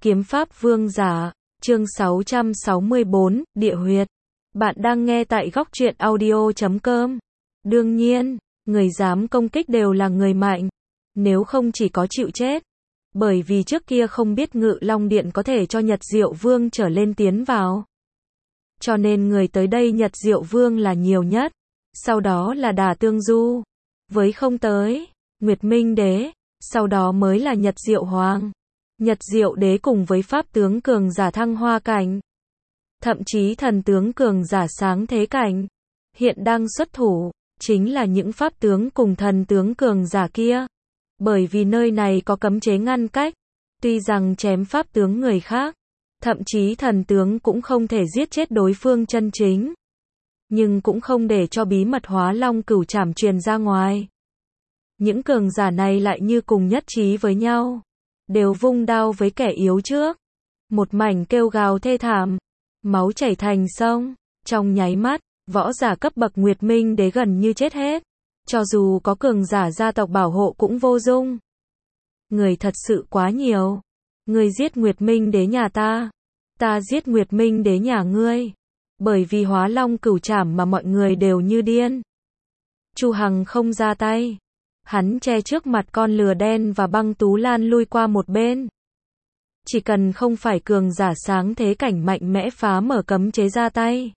Kiếm pháp vương giả, chương 664, địa huyệt. Bạn đang nghe tại góc truyện audio.com. Đương nhiên, người dám công kích đều là người mạnh. Nếu không chỉ có chịu chết. Bởi vì trước kia không biết Ngự Long Điện có thể cho Nhật Diệu Vương trở lên tiến vào. Cho nên người tới đây Nhật Diệu Vương là nhiều nhất. Sau đó là Đả Tương Du. Với không tới, Nguyệt Minh Đế. Sau đó mới là Nhật Diệu Hoàng. Nhật Diệu Đế cùng với pháp tướng cường giả thăng hoa cảnh. Thậm chí thần tướng cường giả sáng thế cảnh. Hiện đang xuất thủ, chính là những pháp tướng cùng thần tướng cường giả kia. Bởi vì nơi này có cấm chế ngăn cách. Tuy rằng chém pháp tướng người khác, thậm chí thần tướng cũng không thể giết chết đối phương chân chính. Nhưng cũng không để cho bí mật Hóa Long Cửu Trảm truyền ra ngoài. Những cường giả này lại như cùng nhất trí với nhau. Đều vung đao với kẻ yếu trước. Một mảnh kêu gào thê thảm. Máu chảy thành sông. Trong nháy mắt, võ giả cấp bậc Nguyệt Minh Đế gần như chết hết. Cho dù có cường giả gia tộc bảo hộ cũng vô dụng. Người thật sự quá nhiều. Ngươi giết Nguyệt Minh Đế nhà ta. Ta giết Nguyệt Minh Đế nhà ngươi. Bởi vì Hóa Long Cửu Trảm mà mọi người đều như điên. Chu Hằng không ra tay. Hắn che trước mặt con lừa đen và Băng Tú Lan lui qua một bên. Chỉ cần không phải cường giả sáng thế cảnh mạnh mẽ phá mở cấm chế ra tay.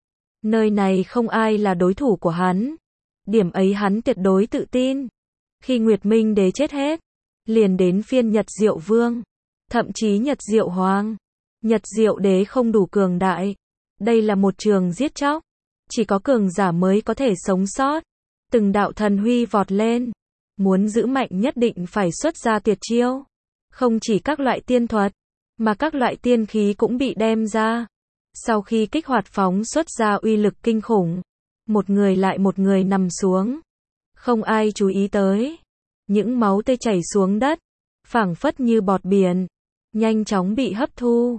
Nơi này không ai là đối thủ của hắn. Điểm ấy hắn tuyệt đối tự tin. Khi Nguyệt Minh Đế chết hết, liền đến phiên Nhật Diệu Vương. Thậm chí Nhật Diệu Hoàng. Nhật Diệu Đế không đủ cường đại. Đây là một trường giết chóc. Chỉ có cường giả mới có thể sống sót. Từng đạo thần huy vọt lên. Muốn giữ mạnh nhất định phải xuất ra tuyệt chiêu. Không chỉ các loại tiên thuật, mà các loại tiên khí cũng bị đem ra. Sau khi kích hoạt phóng xuất ra uy lực kinh khủng. Một người lại một người nằm xuống. Không ai chú ý tới. Những máu tươi chảy xuống đất. Phảng phất như bọt biển. Nhanh chóng bị hấp thu.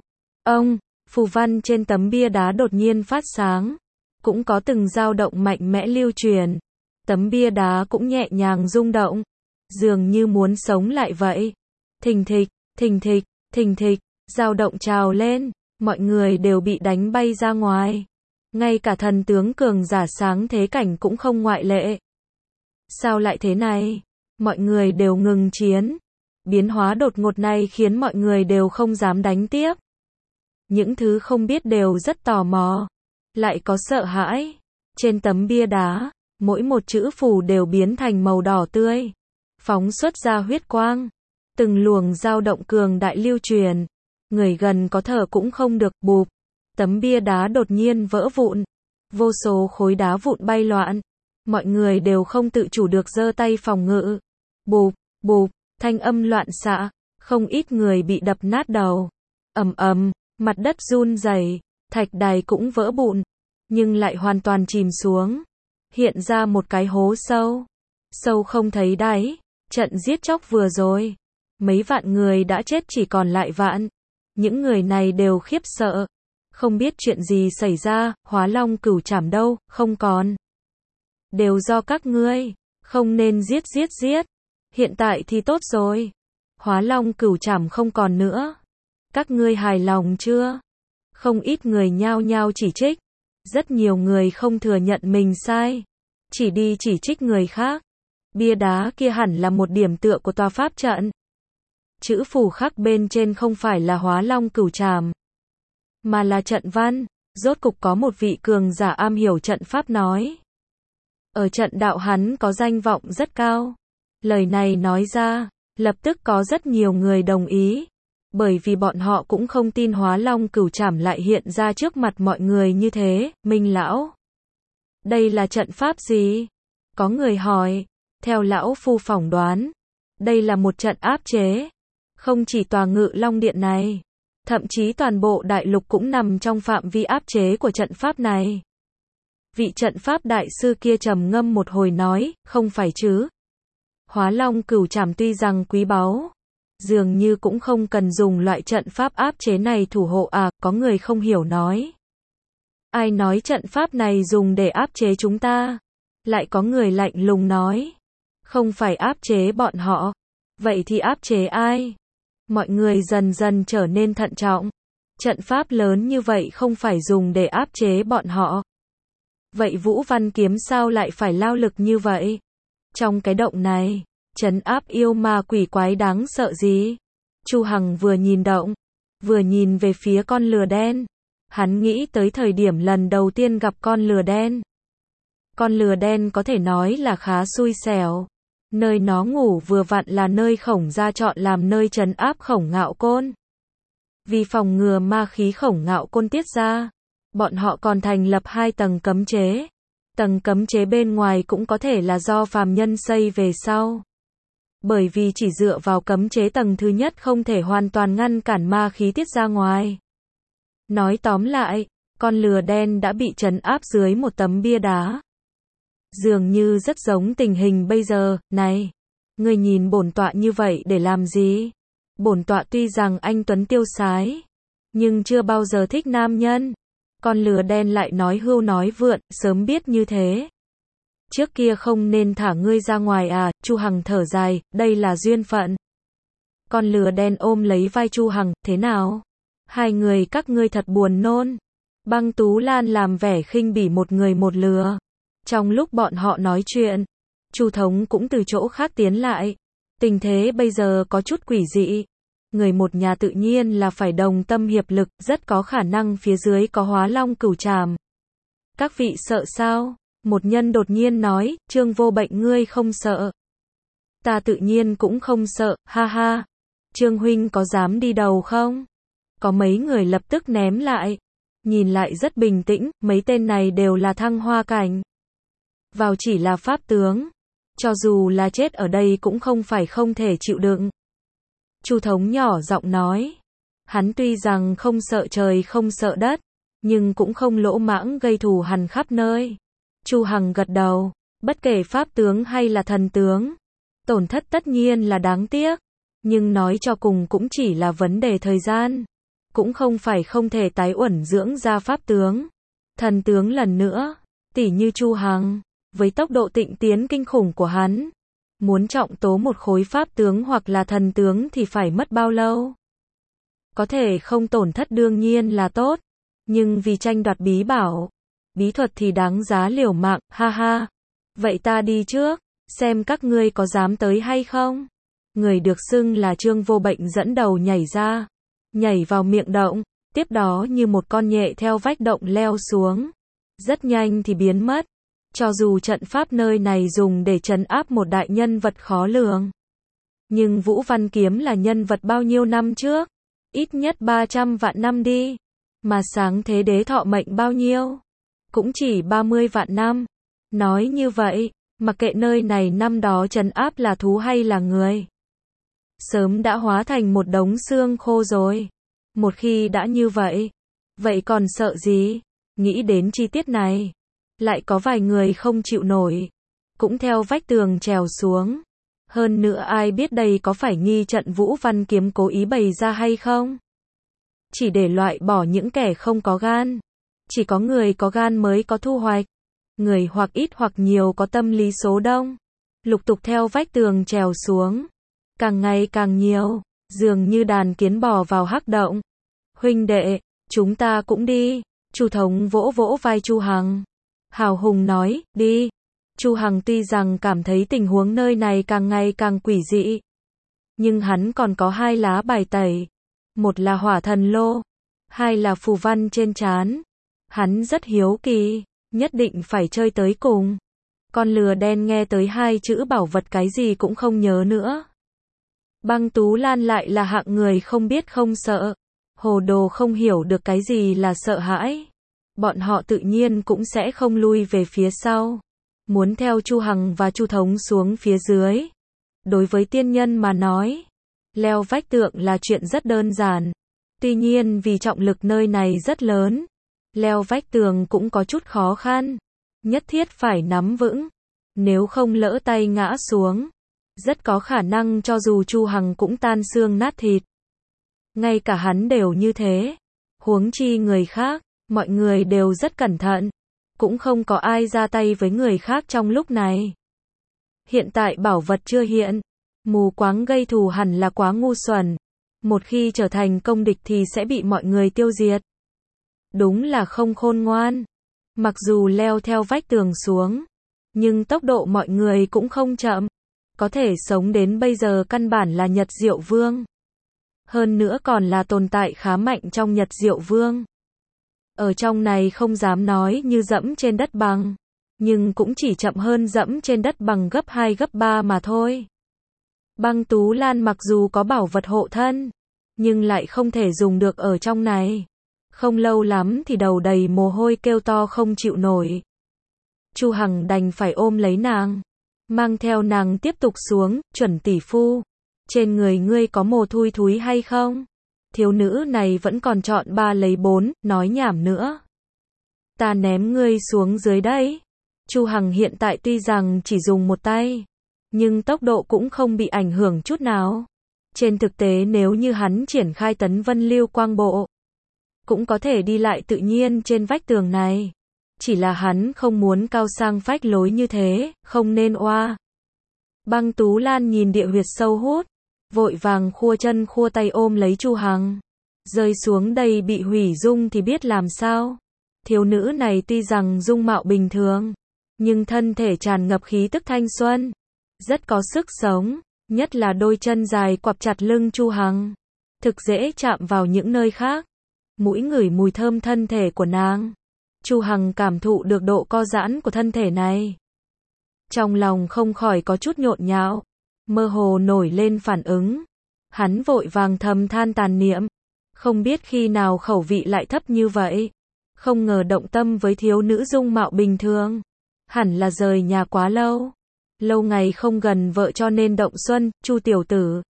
Phù văn trên tấm bia đá đột nhiên phát sáng. Cũng có từng dao động mạnh mẽ lưu truyền. Tấm bia đá cũng nhẹ nhàng rung động. Dường như muốn sống lại vậy. Thình thịch, thình thịch, thình thịch. Dao động trào lên. Mọi người đều bị đánh bay ra ngoài. Ngay cả thần tướng cường giả sáng thế cảnh cũng không ngoại lệ. Sao lại thế này? Mọi người đều ngừng chiến. Biến hóa đột ngột này khiến mọi người đều không dám đánh tiếp. Những thứ không biết đều rất tò mò. Lại có sợ hãi. Trên tấm bia đá, mỗi một chữ phù đều biến thành màu đỏ tươi. Phóng xuất ra huyết quang. Từng luồng dao động cường đại lưu truyền. Người gần có thở cũng không được. Bụp. Tấm bia đá đột nhiên vỡ vụn. Vô số khối đá vụn bay loạn. Mọi người đều không tự chủ được giơ tay phòng ngự. Bụp, bụp, thanh âm loạn xạ. Không ít người bị đập nát đầu. Ầm ầm, mặt đất run rẩy, thạch đài cũng vỡ vụn. Nhưng lại hoàn toàn chìm xuống. Hiện ra một cái hố sâu. Sâu không thấy đáy. Trận giết chóc vừa rồi. Mấy vạn người đã chết chỉ còn lại vạn. Những người này đều khiếp sợ. Không biết chuyện gì xảy ra, Hóa Long Cửu Trảm đâu, không còn. Đều do các ngươi, không nên giết. Hiện tại thì tốt rồi. Hóa Long Cửu Trảm không còn nữa. Các ngươi hài lòng chưa? Không ít người nhao nhao chỉ trích. Rất nhiều người không thừa nhận mình sai. Chỉ đi chỉ trích người khác. Bia đá kia hẳn là một điểm tựa của tòa pháp trận. Chữ phù khắc bên trên không phải là Hóa Long Cửu Trảm, mà là trận văn. Rốt cục có một vị cường giả am hiểu trận pháp nói. Ở trận đạo hắn có danh vọng rất cao. Lời này nói ra, lập tức có rất nhiều người đồng ý. Bởi vì bọn họ cũng không tin Hóa Long Cửu Trảm lại hiện ra trước mặt mọi người như thế. Minh lão, đây là trận pháp gì? Có người hỏi. Theo lão phu phỏng đoán, đây là một trận áp chế. Không chỉ tòa Ngự Long Điện này, thậm chí toàn bộ đại lục cũng nằm trong phạm vi áp chế của trận pháp này. Vị trận pháp đại sư kia trầm ngâm một hồi nói, không phải chứ. Hóa Long Cửu Trảm tuy rằng quý báu, dường như cũng không cần dùng loại trận pháp áp chế này thủ hộ à, có người không hiểu nói. Ai nói trận pháp này dùng để áp chế chúng ta? Lại có người lạnh lùng nói. Không phải áp chế bọn họ. Vậy thì áp chế ai? Mọi người dần dần trở nên thận trọng. Trận pháp lớn như vậy không phải dùng để áp chế bọn họ. Vậy Vũ Văn Kiếm sao lại phải lao lực như vậy? Trong cái động này, trấn áp yêu ma quỷ quái đáng sợ gì? Chu Hằng vừa nhìn động, vừa nhìn về phía con lừa đen. Hắn nghĩ tới thời điểm lần đầu tiên gặp con lừa đen. Con lừa đen có thể nói là khá xui xẻo. Nơi nó ngủ vừa vặn là nơi Khổng gia chọn làm nơi trấn áp Khổng Ngạo Côn. Vì phòng ngừa ma khí Khổng Ngạo Côn tiết ra, bọn họ còn thành lập 2 tầng cấm chế. Tầng cấm chế bên ngoài cũng có thể là do phàm nhân xây về sau. Bởi vì chỉ dựa vào cấm chế tầng thứ nhất không thể hoàn toàn ngăn cản ma khí tiết ra ngoài. Nói tóm lại, con lừa đen đã bị trấn áp dưới một tấm bia đá. Dường như rất giống tình hình bây giờ. Này, ngươi nhìn bổn tọa như vậy để làm gì? Bổn tọa tuy rằng anh tuấn tiêu sái, nhưng chưa bao giờ thích nam nhân. Con lừa đen lại nói hưu nói vượn, sớm biết như thế. Trước kia không nên thả ngươi ra ngoài à? Chu Hằng thở dài, đây là duyên phận. Con lừa đen ôm lấy vai Chu Hằng, thế nào? Hai người các ngươi thật buồn nôn. Băng Tú Lan làm vẻ khinh bỉ một người một lừa. Trong lúc bọn họ nói chuyện, Chu Thống cũng từ chỗ khác tiến lại. Tình thế bây giờ có chút quỷ dị. Người một nhà tự nhiên là phải đồng tâm hiệp lực, rất có khả năng phía dưới có Hóa Long Cửu Trảm. Các vị sợ sao? Một nhân đột nhiên nói, Trương Vô Bệnh ngươi không sợ. Ta tự nhiên cũng không sợ, ha ha. Trương huynh có dám đi đầu không? Có mấy người lập tức ném lại. Nhìn lại rất bình tĩnh, mấy tên này đều là thăng hoa cảnh. Vào chỉ là pháp tướng. Cho dù là chết ở đây cũng không phải không thể chịu đựng. Chu Thống nhỏ giọng nói. Hắn tuy rằng không sợ trời không sợ đất, nhưng cũng không lỗ mãng gây thù hằn khắp nơi. Chu Hằng gật đầu. Bất kể pháp tướng hay là thần tướng, tổn thất tất nhiên là đáng tiếc. Nhưng nói cho cùng cũng chỉ là vấn đề thời gian. Cũng không phải không thể tái uẩn dưỡng ra pháp tướng, thần tướng lần nữa. Tỉ như Chu Hằng, với tốc độ tịnh tiến kinh khủng của hắn, muốn trọng tố một khối pháp tướng hoặc là thần tướng thì phải mất bao lâu? Có thể không tổn thất đương nhiên là tốt, nhưng vì tranh đoạt bí bảo, bí thuật thì đáng giá liều mạng, ha ha. Vậy ta đi trước, xem các ngươi có dám tới hay không? Người được xưng là Trương Vô Bệnh dẫn đầu nhảy ra, nhảy vào miệng động, tiếp đó như một con nhện theo vách động leo xuống. Rất nhanh thì biến mất. Cho dù trận pháp nơi này dùng để trấn áp một đại nhân vật khó lường, nhưng Vũ Văn Kiếm là nhân vật bao nhiêu năm trước? Ít nhất 300 vạn năm đi. Mà sáng thế đế thọ mệnh bao nhiêu? Cũng chỉ 30 vạn năm. Nói như vậy, mặc kệ nơi này năm đó trấn áp là thú hay là người, sớm đã hóa thành một đống xương khô rồi. Một khi đã như vậy, vậy còn sợ gì? Nghĩ đến chi tiết này, lại có vài người không chịu nổi, cũng theo vách tường trèo xuống. Hơn nữa ai biết đây có phải nghi trận Vũ Văn Kiếm cố ý bày ra hay không? Chỉ để loại bỏ những kẻ không có gan. Chỉ có người có gan mới có thu hoạch. Người hoặc ít hoặc nhiều có tâm lý số đông, lục tục theo vách tường trèo xuống. Càng ngày càng nhiều, dường như đàn kiến bò vào hắc động. Huynh đệ, chúng ta cũng đi. Chu Thống vỗ vỗ vai Chu Hằng, hào hùng nói, đi. Chu Hằng tuy rằng cảm thấy tình huống nơi này càng ngày càng quỷ dị, nhưng hắn còn có 2 lá bài tẩy. Một là hỏa thần lô, 2 là phù văn trên trán. Hắn rất hiếu kỳ, nhất định phải chơi tới cùng. Con lừa đen nghe tới 2 chữ bảo vật cái gì cũng không nhớ nữa. Băng Tú Lan lại là hạng người không biết không sợ, hồ đồ không hiểu được cái gì là sợ hãi. Bọn họ tự nhiên cũng sẽ không lui về phía sau, muốn theo Chu Hằng và Chu Thống xuống phía dưới. Đối với tiên nhân mà nói, leo vách tượng là chuyện rất đơn giản. Tuy nhiên vì trọng lực nơi này rất lớn, leo vách tường cũng có chút khó khăn. Nhất thiết phải nắm vững, nếu không lỡ tay ngã xuống, rất có khả năng cho dù Chu Hằng cũng tan xương nát thịt. Ngay cả hắn đều như thế, huống chi người khác. Mọi người đều rất cẩn thận, cũng không có ai ra tay với người khác trong lúc này. Hiện tại bảo vật chưa hiện, mù quáng gây thù hẳn là quá ngu xuẩn. Một khi trở thành công địch thì sẽ bị mọi người tiêu diệt. Đúng là không khôn ngoan. Mặc dù leo theo vách tường xuống, nhưng tốc độ mọi người cũng không chậm. Có thể sống đến bây giờ căn bản là Nhật Diệu Vương. Hơn nữa còn là tồn tại khá mạnh trong Nhật Diệu Vương. Ở trong này không dám nói như dẫm trên đất bằng, nhưng cũng chỉ chậm hơn dẫm trên đất bằng gấp 2 gấp 3 mà thôi. Băng Tú Lan mặc dù có bảo vật hộ thân, nhưng lại không thể dùng được ở trong này. Không lâu lắm thì đầu đầy mồ hôi kêu to không chịu nổi. Chu Hằng đành phải ôm lấy nàng, mang theo nàng tiếp tục xuống. Chuẩn tỷ phu, trên người ngươi có mồ thui thúi hay không? Thiếu nữ này vẫn còn chọn 3 lấy 4, nói nhảm nữa. Ta ném ngươi xuống dưới đấy. Chu Hằng hiện tại tuy rằng chỉ dùng một tay, nhưng tốc độ cũng không bị ảnh hưởng chút nào. Trên thực tế nếu như hắn triển khai Tấn Vân Lưu Quang Bộ, cũng có thể đi lại tự nhiên trên vách tường này. Chỉ là hắn không muốn cao sang phách lối như thế, không nên oa. Băng Tú Lan nhìn địa huyệt sâu hút, vội vàng khua chân khua tay ôm lấy Chu Hằng. Rơi xuống đây bị hủy dung thì biết làm sao. Thiếu nữ này tuy rằng dung mạo bình thường, nhưng thân thể tràn ngập khí tức thanh xuân, rất có sức sống, nhất là đôi chân dài quặp chặt lưng Chu Hằng, thực dễ chạm vào những nơi khác. Mũi ngửi mùi thơm thân thể của nàng, Chu Hằng cảm thụ được độ co giãn của thân thể này. Trong lòng không khỏi có chút nhộn nhạo, mơ hồ nổi lên phản ứng. Hắn vội vàng thầm than tàn niệm, không biết khi nào khẩu vị lại thấp như vậy. Không ngờ động tâm với thiếu nữ dung mạo bình thường, hẳn là rời nhà quá lâu. Lâu ngày không gần vợ cho nên động xuân. Chu tiểu tử,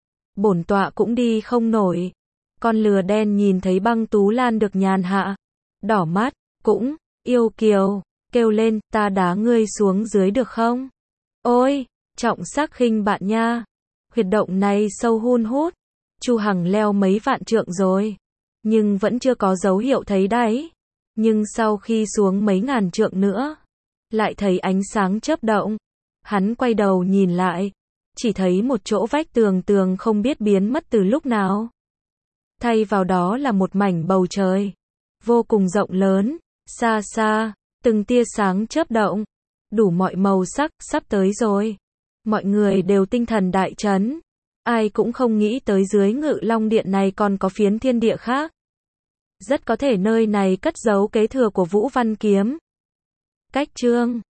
bổn tọa cũng đi không nổi. Con lừa đen nhìn thấy Băng Tú Lan được nhàn hạ, đỏ mắt, cũng yêu kiều, kêu lên, ta đá ngươi xuống dưới được không? Ôi, trọng sắc khinh bạn nha. Huyệt động này sâu hun hút, Chu Hằng leo mấy vạn trượng rồi, nhưng vẫn chưa có dấu hiệu thấy đáy. Nhưng sau khi xuống mấy ngàn trượng nữa, lại thấy ánh sáng chớp động. Hắn quay đầu nhìn lại, chỉ thấy một chỗ vách tường không biết biến mất từ lúc nào. Thay vào đó là một mảnh bầu trời, vô cùng rộng lớn, xa xa, từng tia sáng chớp động, đủ mọi màu sắc. Sắp tới rồi. Mọi người đều tinh thần đại chấn. Ai cũng không nghĩ tới dưới Ngự Long Điện này còn có phiến thiên địa khác. Rất có thể nơi này cất giấu kế thừa của Vũ Văn Kiếm. Cách chương